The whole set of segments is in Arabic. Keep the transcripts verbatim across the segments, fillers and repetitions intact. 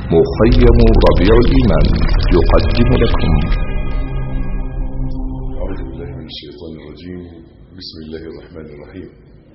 مخيم ربيع الإيمان يقدم لكم. أعوذ بالله من الشيطان الرجيم. بسم الله الرحمن الرحيم.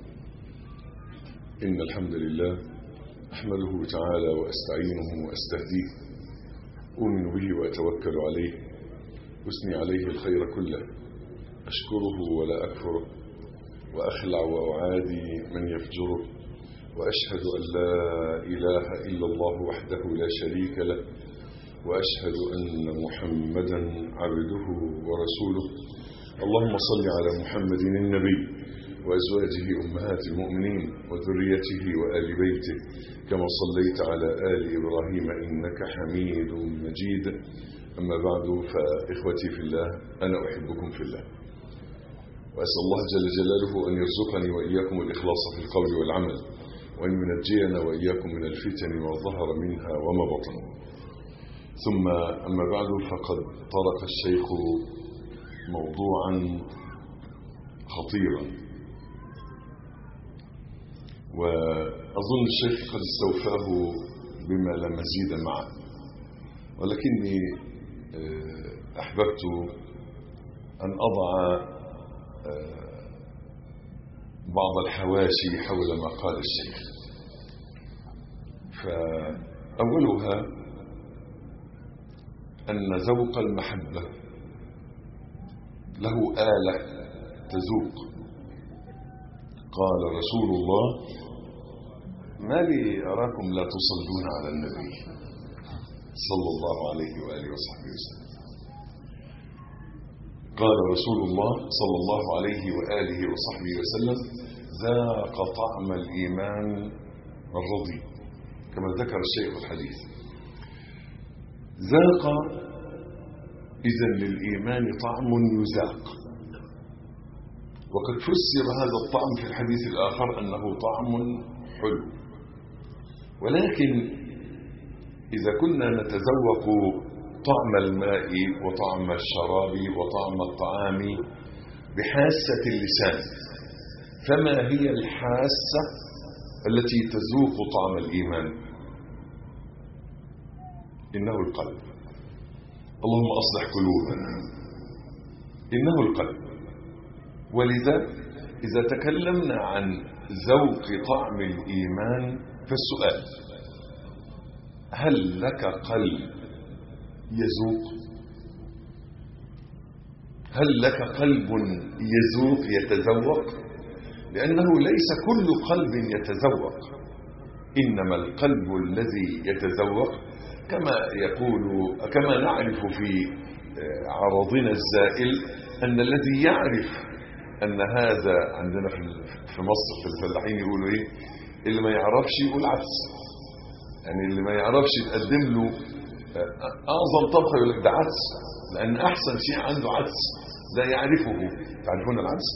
إن الحمد لله أحمده تعالى وأستعينه وأستهديه، أؤمن به وأتوكل عليه، أثني عليه الخير كله، أشكره ولا أكفره، وأخلع وأعادي من يفجره، وأشهد أن لا إله إلا الله وحده لا شريك له، وأشهد أن محمدا عبده ورسوله. اللهم صل على محمد النبي وأزواجه أمهات المؤمنين وذريته وآل بيته كما صليت على آل إبراهيم إنك حميد مجيد. أما بعد، فإخوتي في الله، أنا أحبكم في الله، وأسأل الله جل جلاله أن يرزقني وإياكم الإخلاص في القول والعمل، وأن ينجينا وإياكم من الفتن ما ظهر منها وما بطن. ثم أما بعد، فقد طرق الشيخ موضوعا خطيرا، وأظن الشيخ قد استوفاه بما لا مزيد معه، ولكني أحببت أن أضع بعض الحواشي حول ما قال الشيخ. فأولها أن ذوق المحبة له آلة تذوق. قال رسول الله: ما لي أراكم لا تصلون على النبي صلى الله عليه وآله وصحبه وسلم. قال رسول الله صلى الله عليه وآله وصحبه وسلم: ذاق طعم الإيمان الرضي، كما ذكر الشيخ الحديث. ذاق إذن للإيمان طعم يذاق، وقد فسر هذا الطعم في الحديث الآخر أنه طعم حلو. ولكن إذا كنا نتذوق طعم الماء وطعم الشراب وطعم الطعام بحاسة اللسان، فما هي الحاسة التي تذوق طعم الإيمان؟ إنه القلب. اللهم أصلح قلوبنا. إنه القلب. ولذا إذا تكلمنا عن ذوق طعم الإيمان فالسؤال: هل لك قلب يذوق؟ هل لك قلب يذوق يتذوق؟ لأنه ليس كل قلب يتذوق، إنما القلب الذي يتذوق كما يقول كما نعرف في عرضنا الزائل أن الذي يعرف أن هذا عندنا في مصر في الفلاحين يقولوا إيه؟ اللي ما يعرفش يقول عدس. يعني اللي ما يعرفش يتقدم له أعظم طبخة يقول لك ده عدس، لأن أحسن شيء عنده عدس لا يعرفه. تعرفون العدس؟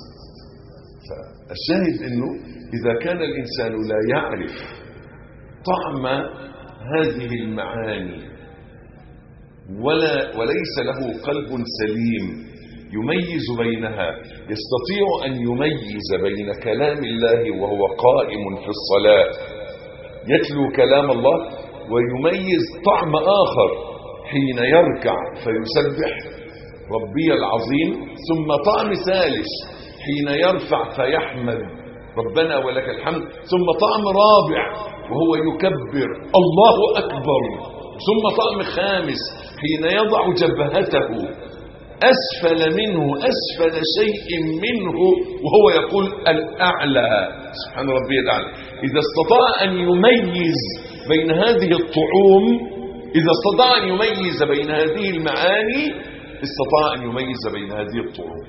فالشاهد أنه إذا كان الإنسان لا يعرف طعم هذه المعاني ولا وليس له قلب سليم يميز بينها، يستطيع أن يميز بين كلام الله وهو قائم في الصلاة يتلو كلام الله، ويميز طعم آخر حين يركع فيسبح ربي العظيم، ثم طعم ثالث حين يرفع فيحمد ربنا ولك الحمد، ثم طعم رابع وهو يكبر الله أكبر، ثم طعم خامس حين يضع جبهته أسفل منه أسفل شيء منه وهو يقول الأعلى سبحان ربي الأعلى. إذا استطاع أن يميز بين هذه الطعوم، إذا استطاع أن يميز بين هذه المعاني، استطاع أن يميز بين هذه الطعوم.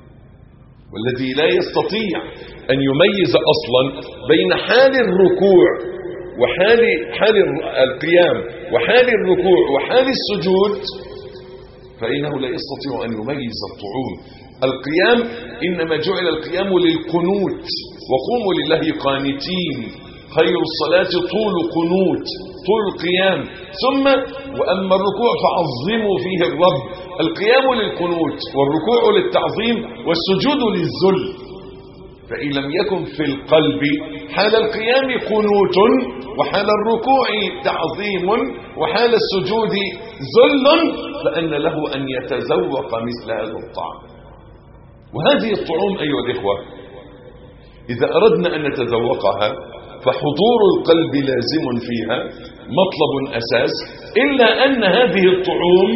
والذي لا يستطيع أن يميز أصلا بين حال الركوع وحال حال القيام وحال الركوع وحال السجود، فإنه لا يستطيع أن يميز الطعوم. القيام إنما جعل القيام للقنوت، وقوموا لله قانتين، خير الصلاة طول قنوت، طول القيام. ثم وأما الركوع فعظموا فيه الرب. القيام للقنوت والركوع للتعظيم والسجود للذل. فإن لم يكن في القلب حال القيام قنوت، وحال الركوع تعظيم، وحال السجود ذل، فأن له أن يتذوق مثل هذا الطعام. وهذه الطعوم أيها الإخوة إذا أردنا أن نتذوقها فحضور القلب لازم فيها، مطلب أساس. إلا أن هذه الطعوم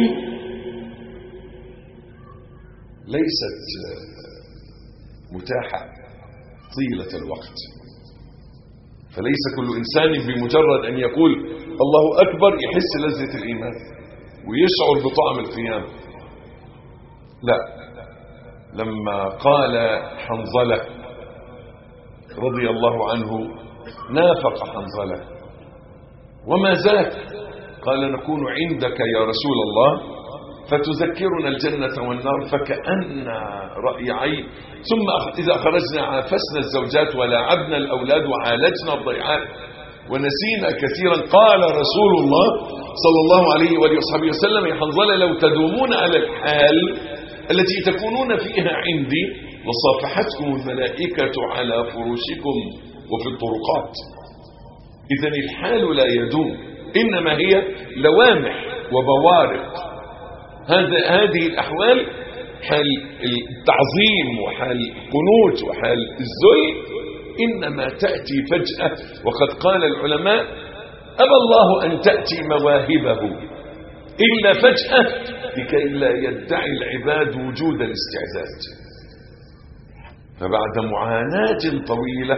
ليست متاحة طيلة الوقت، فليس كل إنسان بمجرد أن يقول الله أكبر يحس لذة الإيمان ويشعر بطعم القيام. لا، لما قال حنظلة رضي الله عنه نافق حنظلة وما ذاك؟ قال نكون عندك يا رسول الله فتذكرنا الجنة والنار فكأن رأي عين، ثم إذا خرجنا عافسنا الزوجات ولاعبنا الأولاد وعالجنا الضيعات ونسينا كثيرا. قال رسول الله صلى الله عليه وآله وصحبه وسلم يا حنظلة لو تدومون على الحال التي تكونون فيها عندي لصافحتكم الملائكة على فرشكم وفي الطرقات. إذن الحال لا يدوم، إنما هي لوامح وبوارق. هذا هذه الأحوال حال التعظيم وحال القنوت وحال الذل إنما تأتي فجأة. وقد قال العلماء أبى الله أن تأتي مواهبه إلا فجأة لكي لا يدعي العباد وجود الاستعداد. فبعد معاناة طويلة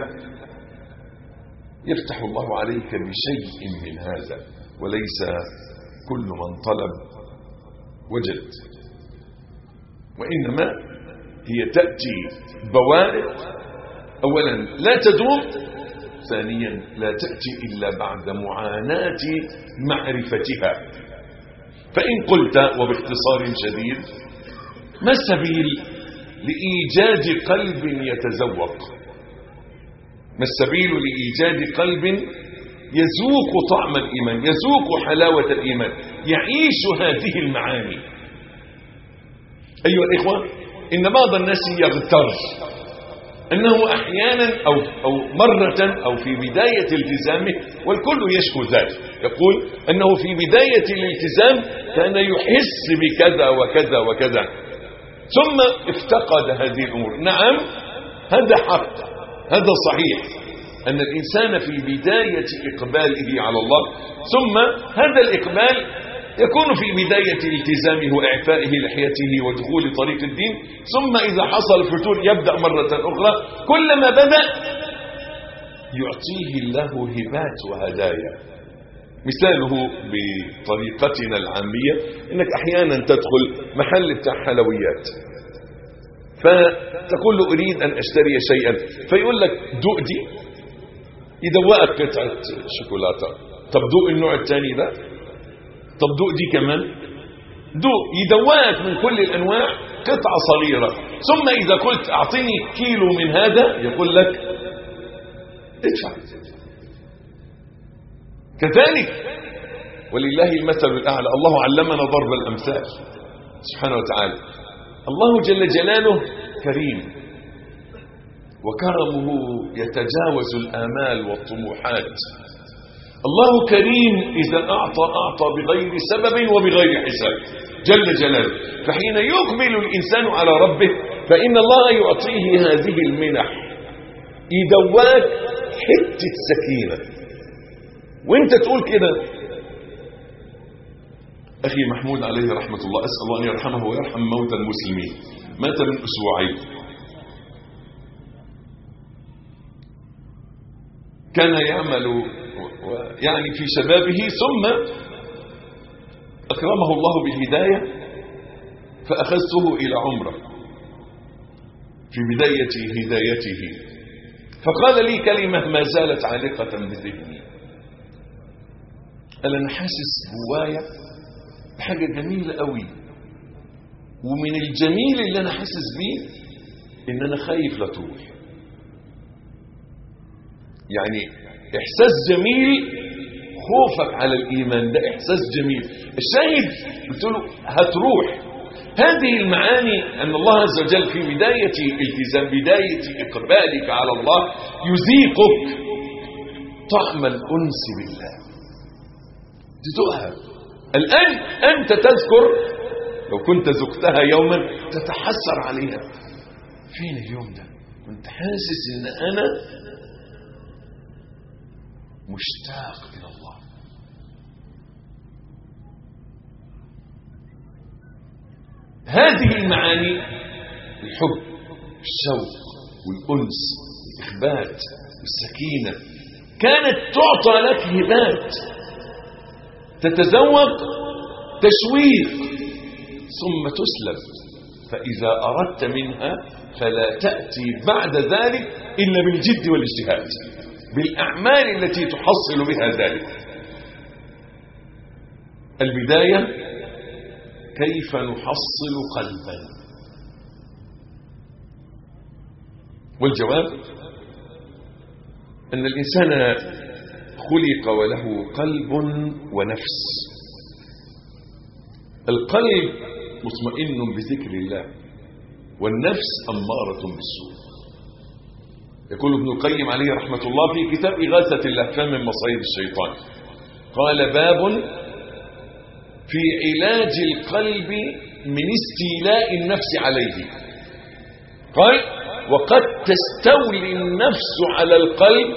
يفتح الله عليك بشيء من هذا، وليس كل من طلب وجد، وإنما هي تأتي بوارق. أولا لا تدوم، ثانيا لا تأتي إلا بعد معاناة معرفتها. فإن قلت وباختصار شديد ما السبيل لإيجاد قلب يتذوق؟ ما السبيل لإيجاد قلب يذوق طعم الإيمان، يذوق حلاوة الإيمان، يعيش هذه المعاني؟ أيها الإخوة إن بعض الناس يغتر أنه أحيانا أو, أو مرة أو في بداية التزامه، والكل يشكو ذلك، يقول أنه في بداية الالتزام كان يحس بكذا وكذا وكذا ثم افتقد هذه الأمور. نعم هذا حق، هذا صحيح أن الإنسان في بداية إقباله على الله، ثم هذا الإقبال يكون في بداية التزامه وإعفائه لحيته ودخول طريق الدين، ثم إذا حصل فتور يبدأ مرة أخرى. كلما بدأ يعطيه الله هبات وهدايا. مثاله بطريقتنا العامية إنك أحيانا تدخل محل بتاع حلويات فتقول له أريد أن أشتري شيئا، فيقول لك دوق دي، يدوقك قطعة شوكولاتة. طب دوق النوع الثاني ده، طب دوق دي كمان، دوق، يدوقك من كل الأنواع قطعة صغيرة. ثم إذا قلت أعطيني كيلو من هذا يقول لك ادفع. كذلك ولله المثل الأعلى. الله علمنا ضرب الأمثال سبحانه وتعالى. الله جل جلاله كريم، وكرمه يتجاوز الآمال والطموحات. الله كريم إذا أعطى أعطى بغير سبب وبغير حساب جل جلاله. فحين يقبل الإنسان على ربه فإن الله يعطيه هذه المنح، يدواك حتة سكينة. وانت تقول كده. أخي محمود عليه رحمة الله، أسأل الله أن يرحمه ويرحم موتى المسلمين، مات من أسبوعين. كان يعمل يعني في شبابه، ثم أكرمه الله بالهداية فأخذته إلى عمرة في بداية هدايته، فقال لي كلمة ما زالت عالقة بذهني. قال أنا حاسس جوايا بحاجة جميلة قوي، ومن الجميل اللي أنا حاسس بيه إن أنا خايف لا تروح. يعني إحساس جميل، خوفك على الإيمان ده إحساس جميل. الشاهد قلت له هتروح، هذه المعاني أن الله عز وجل في بداية التزام بداية إقبالك على الله يذيقك طعم الأنس بالله، تذوقها. الآن أنت تذكر، لو كنت ذقتها يوما تتحسر عليها، فين اليوم ده كنت حاسس إن أنا مشتاق إلى الله. هذه المعاني، الحب، الشوق، والأنس، الإخبات، والسكينة، كانت تعطى لك هبات تتذوق تشويق ثم تسلب، فإذا أردت منها فلا تأتي بعد ذلك إلا بالجد والاجتهاد، بالأعمال التي تحصل بها ذلك. البداية: كيف نحصل قلبا؟ والجواب أن الإنسان خلق وله قلب ونفس. القلب مطمئن بذكر الله، والنفس أمارة بالسوء. يقول ابن القيم عليه رحمة الله في كتاب إغاثة اللهفان من مصايد الشيطان، قال: باب في علاج القلب من استيلاء النفس عليه. قال: وقد تستولي النفس على القلب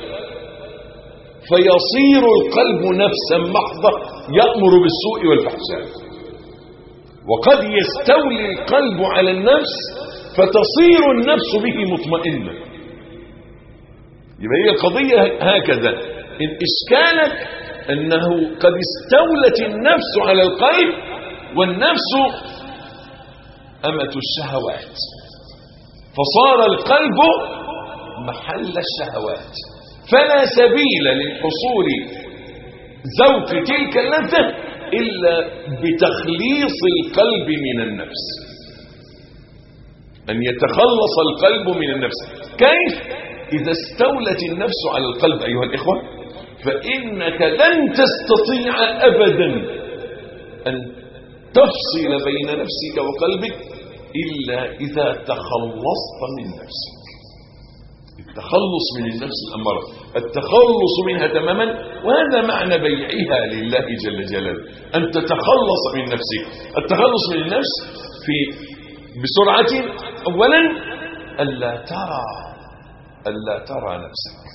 فيصير القلب نفسا محضة يأمر بالسوء والفحشاء، وقد يستولي القلب على النفس فتصير النفس به مطمئنة. يبقى هي القضية هكذا. إن إشكالك أنه قد استولت النفس على القلب، والنفس أمة الشهوات، فصار القلب محل الشهوات، فلا سبيل للحصول ذوق تلك اللذة إلا بتخليص القلب من النفس، أن يتخلص القلب من النفس. كيف؟ إذا استولت النفس على القلب أيها الإخوة، فإنك لن تستطيع أبدا أن تفصل بين نفسك وقلبك إلا إذا تخلصت من نفسك. التخلص من النفس الأمارة، التخلص منها تماما، وهذا معنى بيعها لله جل جلاله، أن تتخلص من نفسك. التخلص من النفس في بسرعة: أولا ألا ترى ألا ترى نفسك.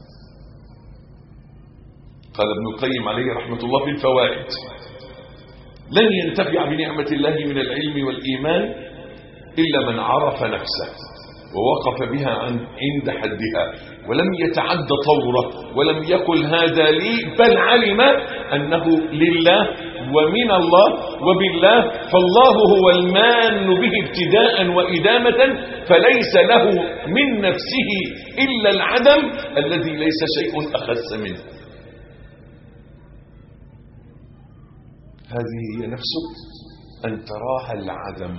قال ابن القيم عليه رحمة الله في الفوائد: لن ينتفع بنعمة الله من العلم والإيمان إلا من عرف نفسه ووقف بها عند حدها، ولم يتعد طوره، ولم يقل هذا لي، بل علم أنه لله ومن الله وبالله، فالله هو المان به ابتداء وإدامة، فليس له من نفسه إلا العدم الذي ليس شيء أخس منه. هذه هي نفسك، أن تراها العدم،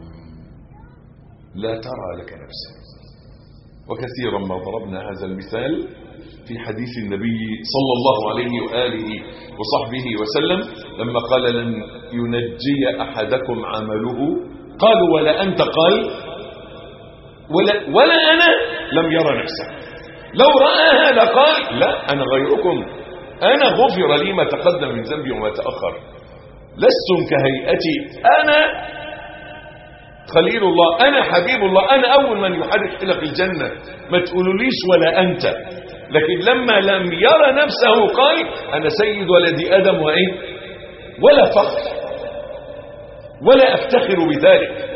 لا ترى لك نفسك. وكثيرا ما ضربنا هذا المثال في حديث النبي صلى الله عليه وآله وصحبه وسلم لما قال: لن ينجي أحدكم عمله. قالوا: ولا أنت؟ قال: ولا, ولا أنا. لم يرى نفسه. لو رآها لقال: لا، أنا غيركم، أنا غفر لي ما تقدم من ذنبي وما تأخر، لستم كهيئتي، أنا خليل الله، أنا حبيب الله، أنا أول من يحرك حلق الجنة، ما تقولوليش ولا أنت. لكن لما لم يرى نفسه قال: أنا سيد ولد آدم وإيه، ولا فخر، ولا أفتخر بذلك،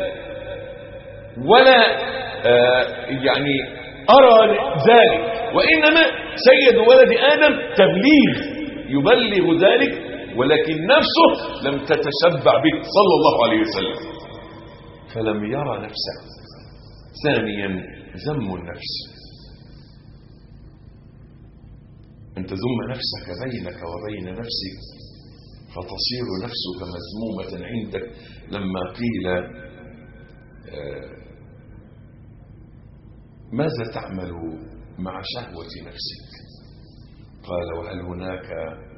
ولا آه يعني أرى ذلك، وإنما سيد ولد آدم تبليغ يبلغ ذلك، ولكن نفسه لم تتشبع به صلى الله عليه وسلم، فلم يرى نفسه. ثانيا ذم النفس، أن تذم نفسك بينك وبين نفسك فتصير نفسك مذمومة عندك. لما قيل: ماذا تعمل مع شهوة نفسك؟ قال: وهل هناك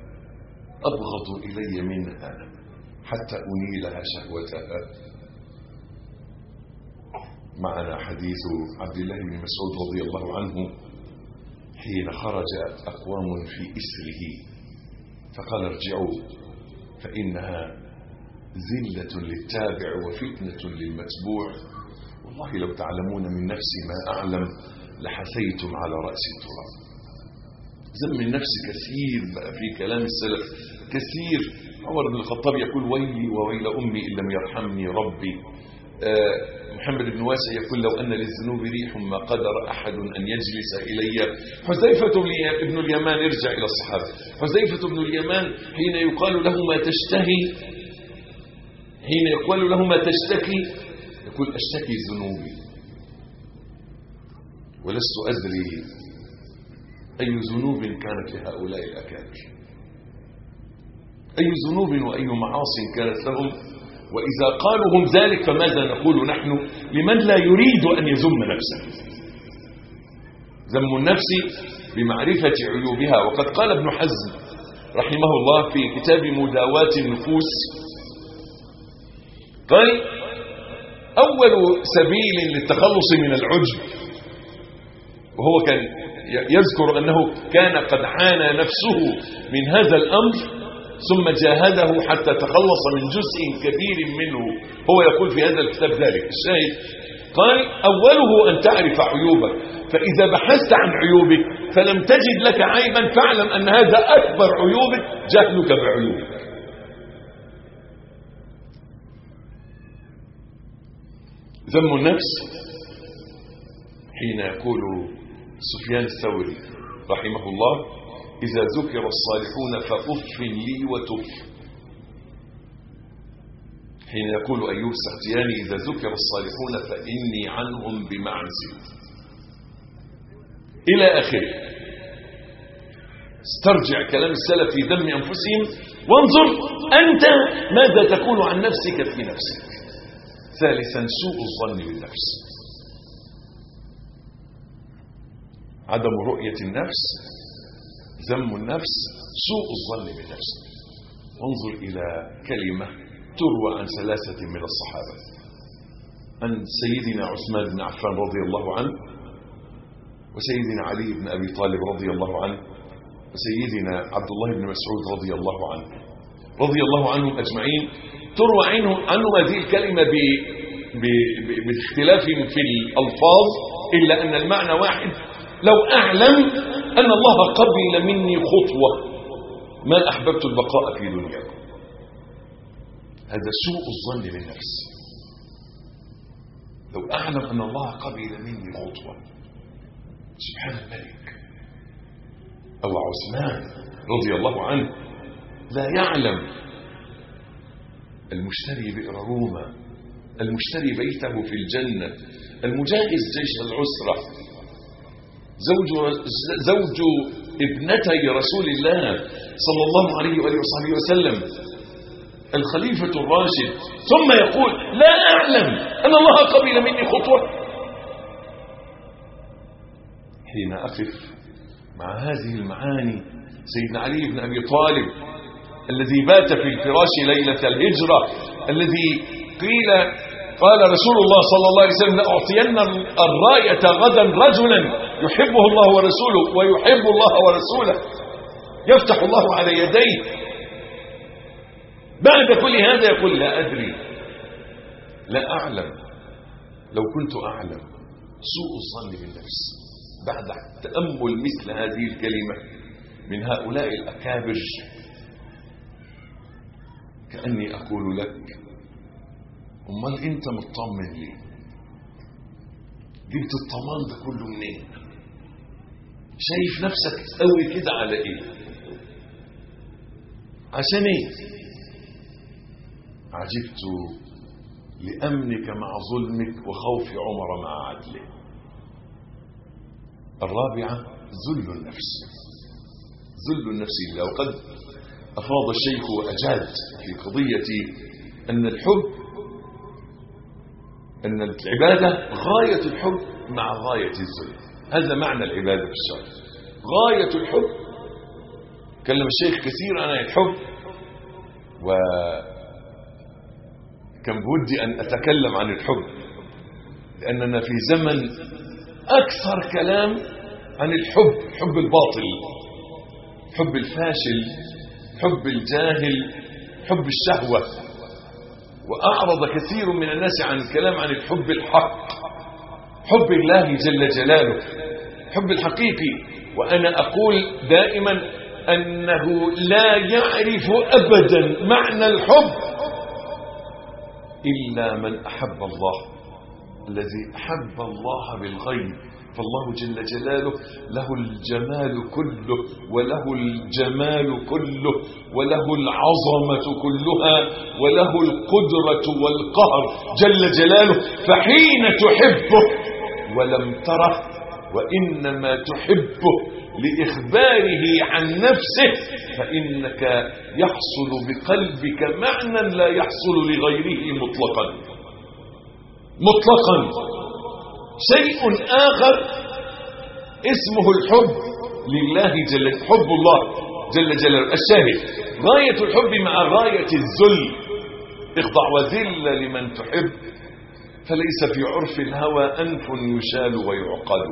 أبغض إلي منها حتى أنيلها شهوتها؟ معنا حديث عبد الله بن مسعود رضي الله عنه حين خرج أقوام في إسره فقال ارجعوا فإنها زلة للتابع وفتنة للمتبوع، والله لو تعلمون من نفسي ما أعلم لحسيتم على رأس التراب. ذم النفس كثير بقى في كلام السلف كثير. عمر بن الخطاب يقول ويلي وويل أمي إن لم يرحمني ربي. آه محمد بن واسع يقول لو أن للذنوب ريح ما قدر أحد أن يجلس إلي. حذيفة بن اليمان، ارجع إلى الصحابة، حذيفة بن اليمان حين يقال له ما تشتهي، حين يقال له ما تشتكي يقول أشتكي ذنوبي ولست أدري أي ذنوب كانت لهؤلاء الأكابر، أي ذنوب وأي معاص كانت لهم، وإذا قالوا هم ذلك فماذا نقول نحن لمن لا يريد أن يذم نفسه؟ ذم النفس بمعرفة عيوبها. وقد قال ابن حزم رحمه الله في كتاب مداواة النفوس، قال أول سبيل للتخلص من العجب، وهو كان يذكر أنه كان قد عانى نفسه من هذا الأمر ثم جاهده حتى تخلص من جزء كبير منه، هو يقول في هذا الكتاب ذلك الشاهد. قال أوله أن تعرف عيوبك، فإذا بحثت عن عيوبك فلم تجد لك عيبا فاعلم أن هذا أكبر عيوبك جهلك بعيوبك. ذم النفس حين يقول سفيان الثوري رحمه الله إذا ذكر الصالحون فأف لي وتف، حين يقول أيوب السختياني إذا ذكر الصالحون فإني عنهم بمعزل، إلى آخره. استرجع كلام السلف في ذم أنفسهم وانظر أنت ماذا تقول عن نفسك في نفسك. ثالثا سوء الظن بالنفس، عدم رؤية النفس، ذم النفس، سوء الظن بالنفس. وانظر إلى كلمة تروى عن ثلاثة من الصحابة، عن سيدنا عثمان بن عفان رضي الله عنه، وسيدنا علي بن أبي طالب رضي الله عنه، وسيدنا عبد الله بن مسعود رضي الله عنه رضي الله عنهم أجمعين. تروى عنهم عنهم هذه الكلمة باختلاف في الألفاظ إلا أن المعنى واحد: لو أعلم أن الله قبل مني خطوة ما أحببت البقاء في دنياكم. هذا سوء الظن بالنفس. لو أعلم أن الله قبل مني خطوة، سبحان الملك. أو عثمان رضي الله عنه لا يعلم المشتري بئر روما، المشتري بيته في الجنة، المجهز جيش العسرة، زوج, زوج ابنتي رسول الله صلى الله عليه وآله وصحبه وسلم، الخليفة الراشد، ثم يقول لا أعلم أن الله قبل مني خطوة. حين أقف مع هذه المعاني سيدنا علي بن أبي طالب الذي بات في الفراش ليلة الهجرة، الذي قيل قال رسول الله صلى الله عليه وسلم لأعطين الراية غدا رجلا يحبه الله ورسوله ويحب الله ورسوله يفتح الله على يديه. بعد كل هذا يقول لا أدري، لا أعلم. لو كنت أعلم. سوء الظن بالنفس. بعد تأمل مثل هذه الكلمة من هؤلاء الأكابر كأني أقول لك أمال أنت مطمن ليه؟ جبت الطمان ده كله منين؟ شايف نفسك قوي كده على ايه؟ عشان ايه؟ عجبت لأمنك مع ظلمك وخوف عمر مع عدله. الرابعة ذل النفس. ذل النفس لله. وقد أفاض الشيخ وأجاد في قضية أن الحب، أن العبادة غاية الحب مع غاية الذل. هذا معنى العبادة في الشرع، غاية الحب. كلم الشيخ كثير عن الحب، وكان بودي أن أتكلم عن الحب لأننا في زمن أكثر كلام عن الحب، حب الباطل، حب الفاشل، حب الجاهل، حب الشهوة. وأعرض كثير من الناس عن الكلام عن الحب الحق، حب الله جل جلاله، حب الحقيقي. وأنا أقول دائما أنه لا يعرف أبدا معنى الحب إلا من أحب الله، الذي أحب الله بالغيب. فالله جل جلاله له الجمال كله وله الجمال كله وله العظمة كلها وله القدرة والقهر جل جلاله. فحين تحبه ولم تره وإنما تحبه لإخباره عن نفسه فإنك يحصل بقلبك معنى لا يحصل لغيره مطلقا مطلقا. شيء آخر اسمه الحب لله جل حب الله جل جلاله. الشاهد غاية الحب مع غاية الذل. اخضع وذل لمن تحب، فليس في عرف الهوى أنف يشال ويعقد.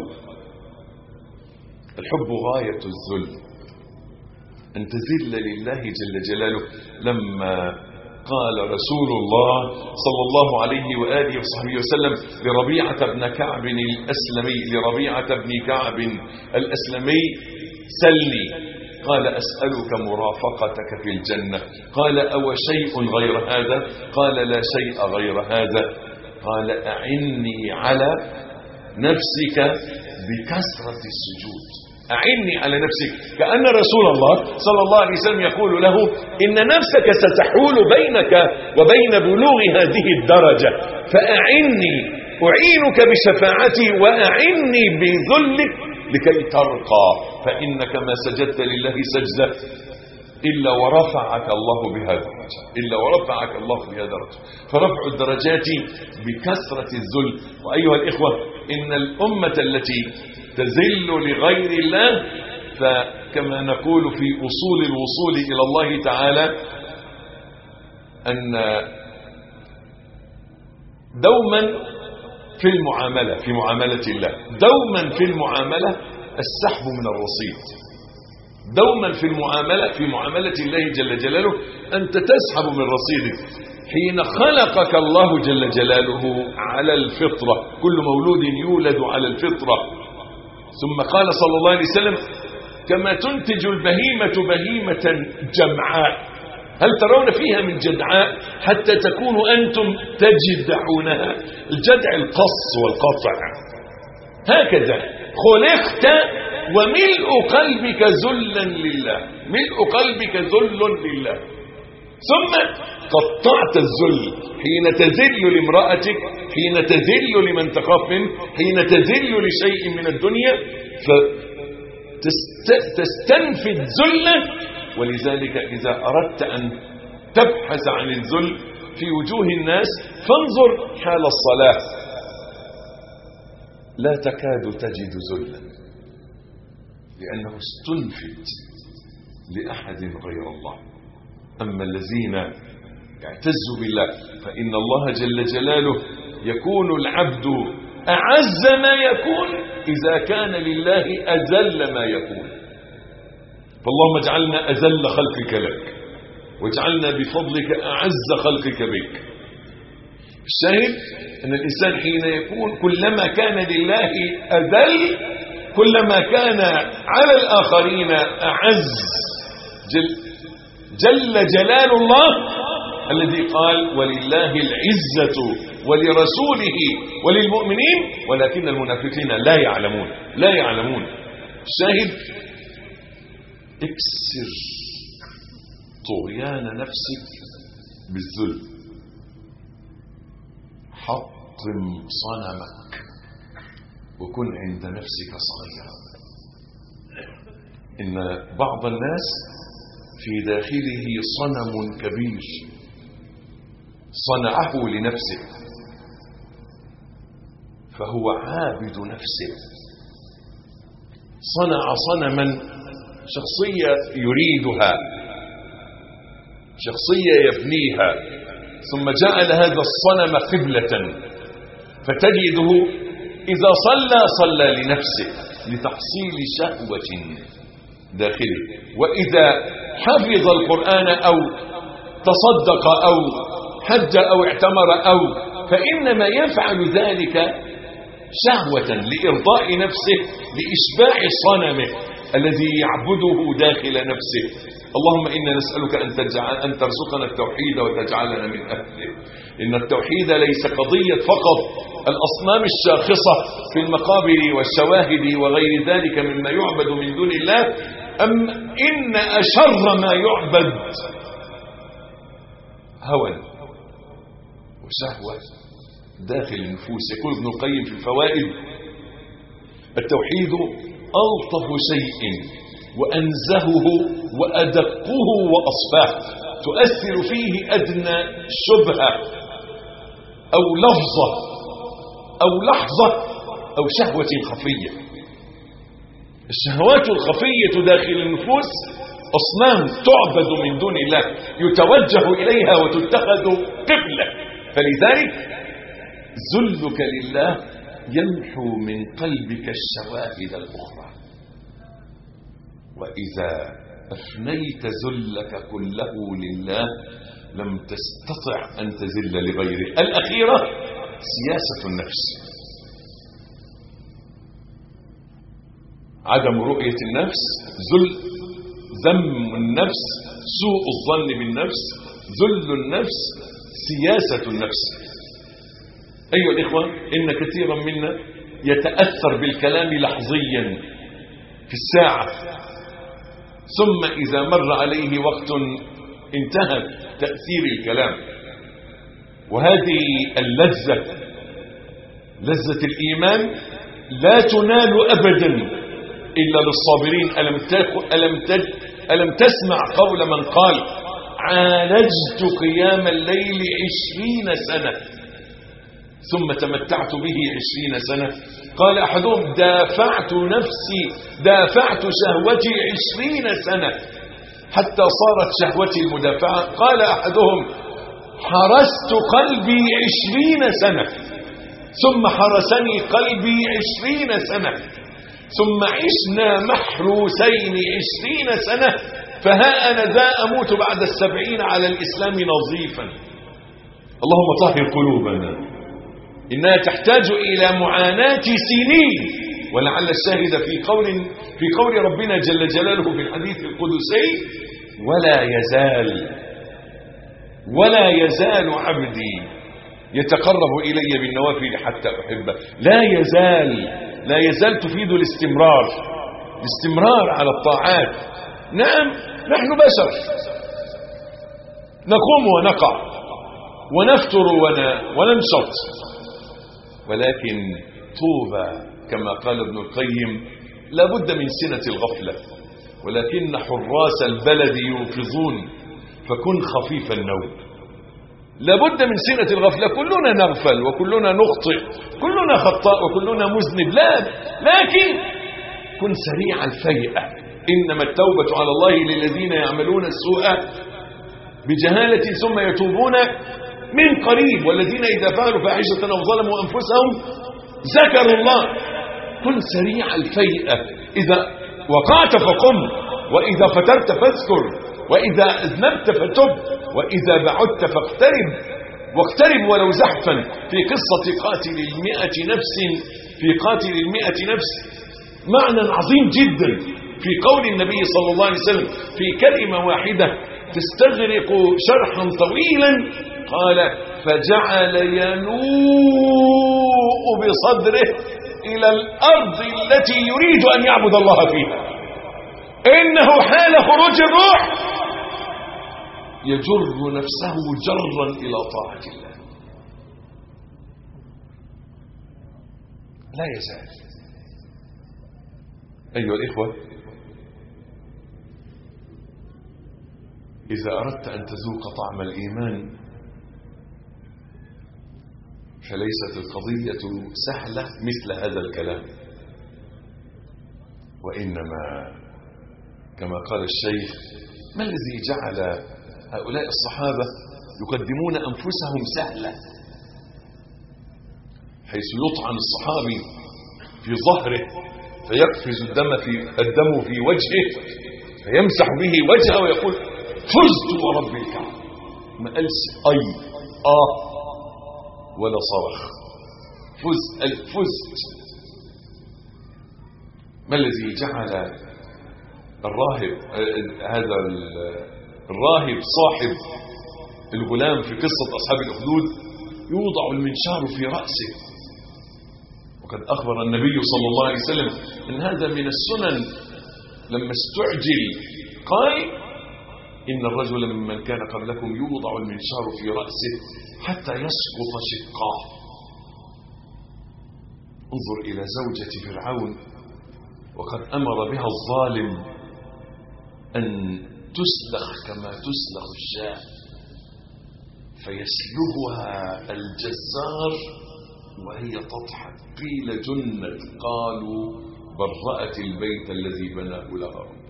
الحب غاية الذل، أن تذل لله جل جلاله. لما قال رسول الله صلى الله عليه وآله وصحبه وسلم لربيعة بن كعب الأسلمي لربيعة بن كعب الأسلمي سلني، قال أسألك مرافقتك في الجنة. قال أو شيء غير هذا؟ قال لا شيء غير هذا. قال أعني على نفسك بكثرة السجود، أعني على نفسك. كأن رسول الله صلى الله عليه وسلم يقول له إن نفسك ستحول بينك وبين بلوغ هذه الدرجة، فأعني أعينك بشفاعتي وأعني بذلك لكي ترقى. فإنك ما سجدت لله سجدة إلا ورفعك الله بهذا الرجل، إلا ورفعك الله بهذا الرجل. فرفع الدرجات بكثرة الذل. وأيها الإخوة، إن الأمة التي تذل لغير الله، فكما نقول في أصول الوصول إلى الله تعالى أن دوما في المعاملة في معاملة الله دوما في المعاملة السحب من الرصيد. دوما في المعاملة في معاملة الله جل جلاله أنت تسحب من رصيدك. حين خلقك الله جل جلاله على الفطرة، كل مولود يولد على الفطرة، ثم قال صلى الله عليه وسلم كما تنتج البهيمة بهيمة جمعاء، هل ترون فيها من جدعاء حتى تكونوا أنتم تجدعونها؟ الجدع القص والقطع. هكذا خلقت وملء قلبك ذلا لله، ملء قلبك ذل لله. ثم قطعت الذل حين تذل لامرأتك، حين تذل لمن تخاف منه، حين تذل لشيء من الدنيا، فتستنفي الذل. ولذلك إذا أردت أن تبحث عن الذل في وجوه الناس فانظر حال الصلاة، لا تكاد تجد ذلا لأنه استنفد لأحد غير الله. أما الذين اعتزوا بالله فإن الله جل جلاله يكون العبد أعز ما يكون إذا كان لله أذل ما يكون. فاللهم اجعلنا أذل خلقك لك، واجعلنا بفضلك أعز خلقك بك. الشاهد أن الإنسان حين يكون كلما كان لله أذل كلما كان على الآخرين أعز. جل, جل جلال الله الذي قال ولله العزة ولرسوله وللمؤمنين ولكن المنافقين لا يعلمون لا يعلمون. الشاهد اكسر طغيان نفسك بالذل، حطم صنمك وكن عند نفسك صغيرا. إن بعض الناس في داخله صنم كبير صنعه لنفسه، فهو عابد نفسه. صنع صنما شخصية يريدها، شخصية يبنيها، ثم جعل هذا الصنم قبلة فتجده إذا صلى صلى لنفسه لتحصيل شهوة داخله، وإذا حفظ القرآن أو تصدق أو حج أو اعتمر أو فإنما يفعل ذلك شهوة لإرضاء نفسه لإشباع صنمه الذي يعبده داخل نفسه. اللهم إنا نسألك أن, تجعل أن ترزقنا التوحيد وتجعلنا من أهله. إن التوحيد ليس قضية فقط الأصنام الشاخصة في المقابر والشواهد وغير ذلك مما يعبد من دون الله، أم إن أشر ما يعبد هوى وشهوة داخل النفوس. يقول ابن القيم في الفوائد: التوحيد ألطف شيء وأنزهه وأدقه وأصفاه، تؤثر فيه أدنى شبهة أو لفظة أو لحظة أو شهوة خفية. الشهوات الخفية داخل النفوس أصنام تعبد من دون الله يتوجه إليها وتتخذ قبلة، فلذلك ذلك لله يمحو من قلبك الشواهد الأخرى. وإذا أفنيت ذلك كله لله لم تستطع أن تذل لغيره. الأخيرة سياسة النفس، عدم رؤية النفس، ذل ذم النفس، سوء الظن بالنفس، ذل النفس، سياسة النفس. أيها الإخوة، إن كثيرا منا يتأثر بالكلام لحظيا في الساعة، ثم إذا مر عليه وقت انتهى تأثير الكلام. وهذه اللذة، لذة الإيمان، لا تنال أبدا إلا للصابرين. ألم, ألم, تج... ألم تسمع قول من قال: عالجت قيام الليل عشرين سنة ثم تمتعت به عشرين سنة. قال أحدهم: دافعت نفسي دافعت شهوتي عشرين سنة حتى صارت شهوتي المدافعة. قال أحدهم: حرست قلبي عشرين سنة ثم حرسني قلبي عشرين سنة، ثم عشنا محروسين عشرين سنة، فها أنا ذا أموت بعد السبعين على الإسلام نظيفا. اللهم طهر قلوبنا، إنها تحتاج إلى معاناة سنين. ولعل الشاهد في قول في قول ربنا جل جلاله في الحديث القدسي: ولا يزال ولا يزال عبدي يتقرب إلي بالنوافل حتى أحبه. لا يزال لا يزال تفيد الاستمرار، الاستمرار على الطاعات. نعم، نحن بشر، نقوم ونقع ونفتر وننشط، ولكن طوبى كما قال ابن القيم: لا بد من سنة الغفلة، ولكن حراس البلد يوقظون، فكن خفيف النوم. لا بد من سنة الغفلة. كلنا نغفل وكلنا نخطئ، كلنا خطاء وكلنا مذنب، لا لكن كن سريع الفيئة. إنما التوبة على الله للذين يعملون السوء بجهالة ثم يتوبون من قريب، والذين إذا فعلوا فاحشة أو ظلموا أنفسهم ذكروا الله. كن سريع الفيئة، إذا وقعت فقم، وإذا فترت فاذكر، وإذا أذنبت فتب، وإذا بعدت فاقترب، واقترب ولو زحفا. في قصة قاتل المئة نفس في قاتل المئة نفس معنى عظيم جدا في قول النبي صلى الله عليه وسلم في كلمة واحدة تستغرق شرحا طويلا. قال: فجعل ينوء بصدره إلى الأرض التي يريد أن يعبد الله فيها. إنه حال خروج الروح يجر نفسه جرا إلى طاعة الله. لا يزال. أيها الإخوة، إذا أردت أن تذوق طعم الإيمان فليست القضية سهلة مثل هذا الكلام، وإنما كما قال الشيخ: ما الذي جعل هؤلاء الصحابة يقدمون أنفسهم سهلة؟ حيث يطعن الصحابي في ظهره فيقفز الدم في الدم في وجهه فيمسح به وجهه ويقول فزت ورب الكعبة. ما قالش أي آه ولا صرخ، فزت الفزت. ما الذي جعل الراهب هذا الراهب صاحب الغلام في قصة أصحاب الأخدود يوضع المنشار في رأسه؟ وقد أخبر النبي صلى الله عليه وسلم أن هذا من السنن. لما استعجل قال إن الرجل ممن كان قبلكم يوضع المنشار في رأسه حتى يسقط شقاه. انظر إلى زوجة فرعون وقد أمر بها الظالم أن تسلخ كما تسلخ الشاة فيسلبها الجزار وهي تضحك. قيل جنت، قالوا برأت البيت الذي بناه لها ربه.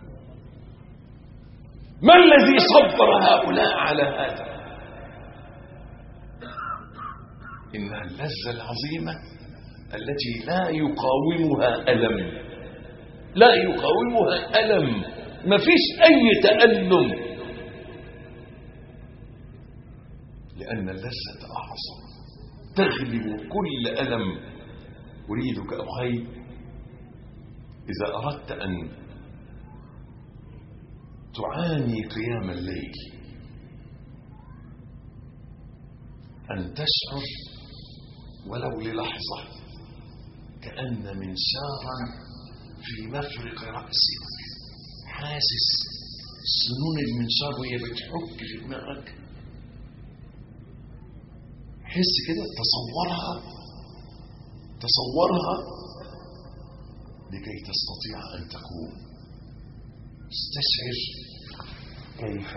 ما الذي صبر هؤلاء على هذا؟ إنها اللذة العظيمة التي لا يقاومها ألم، لا يقاومها ألم، ما فيش أي تألم، لأن اللذة أعظم تغلب كل ألم. أريدك أخي إذا أردت أن تعاني قيام الليل أن تشعر ولو للحظة كأن منشارا في مفرق رأسك، حاسس سنون المنشار وهي بتحك في دماغك. حس كده، تصورها تصورها لكي تستطيع أن تقوم. استشعر كيف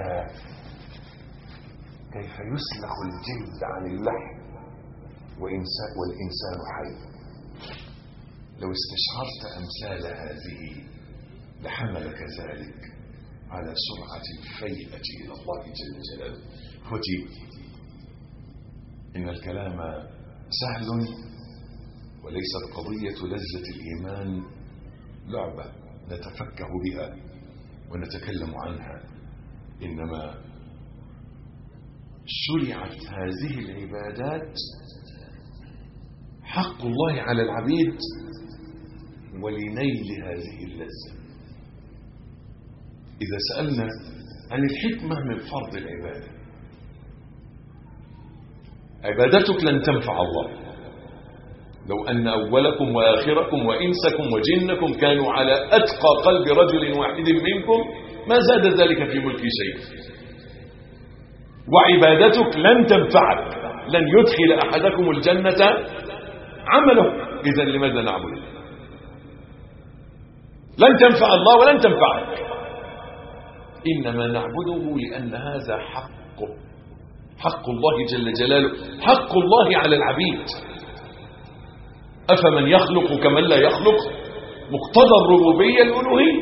كيف يسلخ الجلد عن اللحم والإنسان حي. لو استشعرت أمثال هذه لحملك ذلك على سرعة الفيئة إلى الله جل جلاله. اخوتي، إن الكلام سهل وليست قضية لذة الإيمان لعبة نتفكه بها ونتكلم عنها، إنما شرعت هذه العبادات حق الله على العبيد ولنيل هذه اللذة. إذا سألنا عن الحكمة من فرض العبادة، عبادتك لن تنفع الله لو أن أولكم وآخركم وإنسكم وجنكم كانوا على أتقى قلب رجل واحد منكم ما زاد ذلك في ملك شيء. وعبادتك لن تنفعك، لن يدخل أحدكم الجنة عمله. إذن لماذا نعبد؟ لن تنفع الله ولن تنفعك، إنما نعبده لأن هذا حقه، حق الله جل جلاله، حق الله على العبيد. أفمن يخلق كمن لا يخلق، مقتضى الربوبية الألوهية.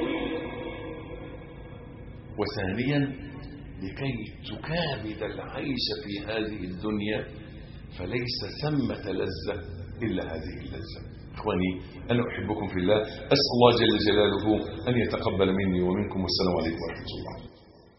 وثانيا لكي تكابد العيش في هذه الدنيا فليس ثمة لذة إلا هذه اللذة. إخواني، أنا أحبكم في الله، أسأل الله جل جلاله أن يتقبل مني ومنكم، والسلام عليكم ورحمة الله.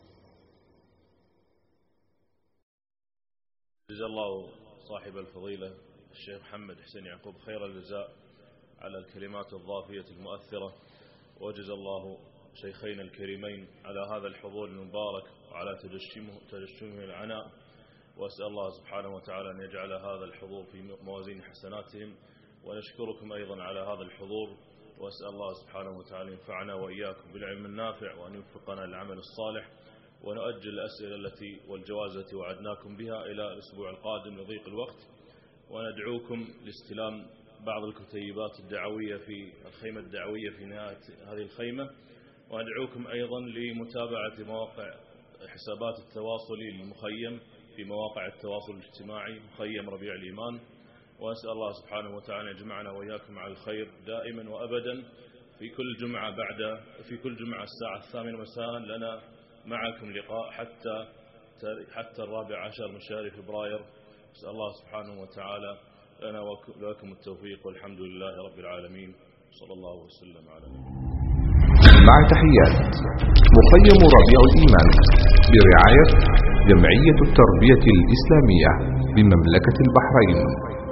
جزا الله صاحب الفضيلة الشيخ محمد حسين يعقوب خير الجزاء على الكلمات الضافية المؤثرة، وجزا الله شيخين الكريمين على هذا الحضور المبارك وعلى تجشمه, تجشمه العناء. وأسأل الله سبحانه وتعالى أن يجعل هذا الحضور في موازين حسناتهم، ونشكركم أيضا على هذا الحضور، وأسأل الله سبحانه وتعالى ينفعنا وإياكم بالعلم النافع وأن يوفقنا للعمل الصالح. ونؤجل الأسئلة التي والجوائز التي وعدناكم بها إلى الأسبوع القادم لضيق الوقت، وندعوكم لاستلام بعض الكتيبات الدعوية في الخيمة الدعوية في نهاية هذه الخيمة، وندعوكم أيضا لمتابعة مواقع حسابات التواصل للمخيم في مواقع التواصل الاجتماعي مخيم ربيع الإيمان. وأسأل الله سبحانه وتعالى يجمعنا وإياكم على الخير دائما وأبدا في كل جمعة بعد في كل جمعة الساعة الثامنة مساء لنا معكم لقاء حتى حتى الرابع عشر من شهر فبراير. أسأل الله سبحانه وتعالى لنا ولكم التوفيق والحمد لله رب العالمين. صلى الله وسلم على مع تحيات مخيم ربيع الإيمان برعاية جمعية التربية الإسلامية بمملكة البحرين.